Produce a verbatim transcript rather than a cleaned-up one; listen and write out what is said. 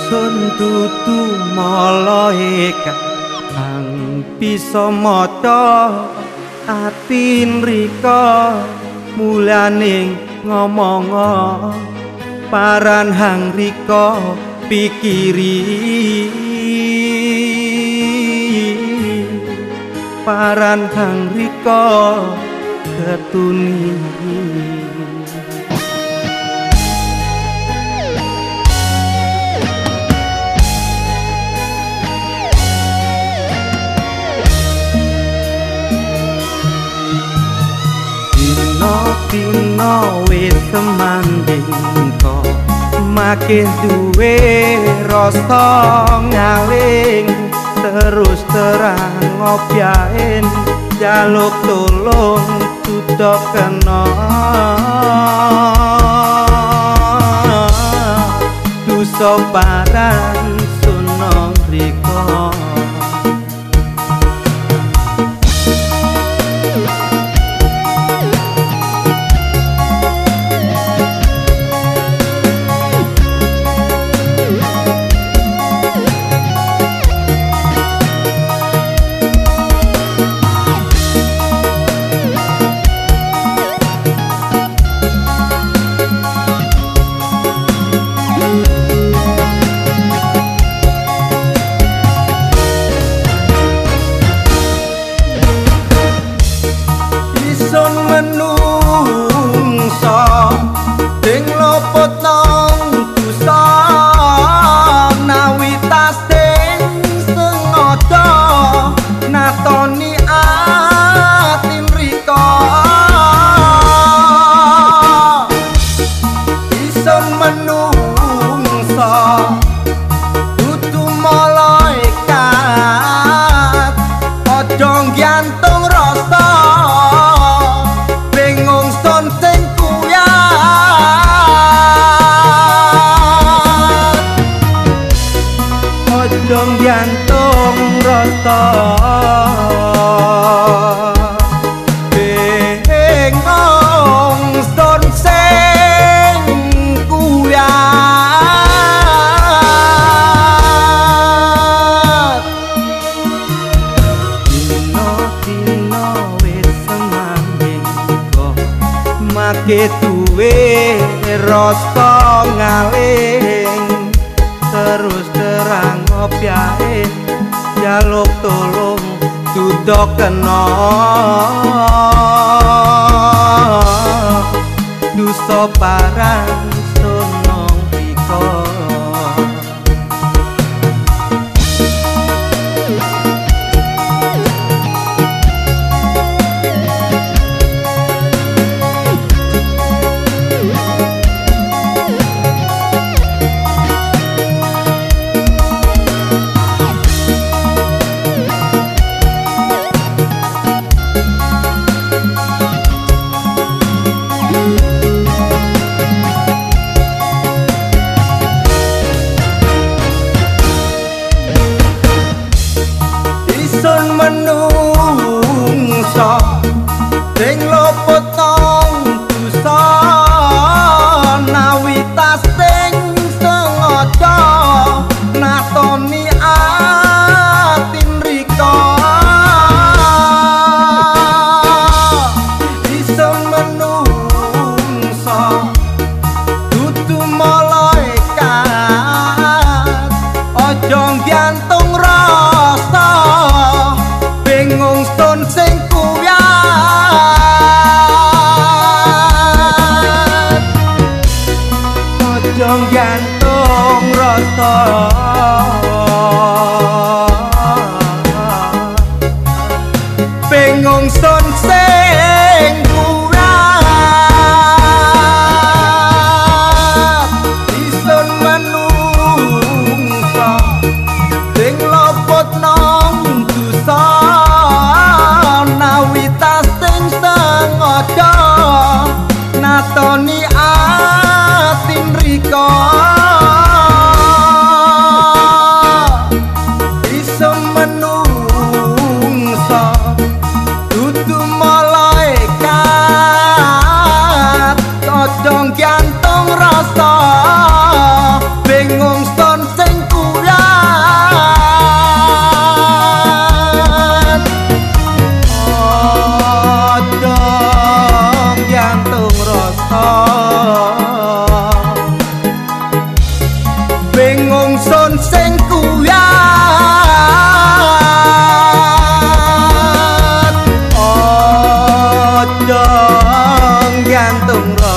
sun dudu malaikat kang bisa maca ati nrika mulaning ngomong paran hang rika pikiri paran hang rika ketuni dina wis semanding kok makin duwe rasa ngaling terus terang ngobyain jaluk tolong tudok kena dosa paran sunong riko dong jantung rasa bengong son sing kuyat dino dino wis semanding kok make duwe rasa ngaling terus terang ngobyain jaluk tolong tudok kena dosa parang sunong riko rong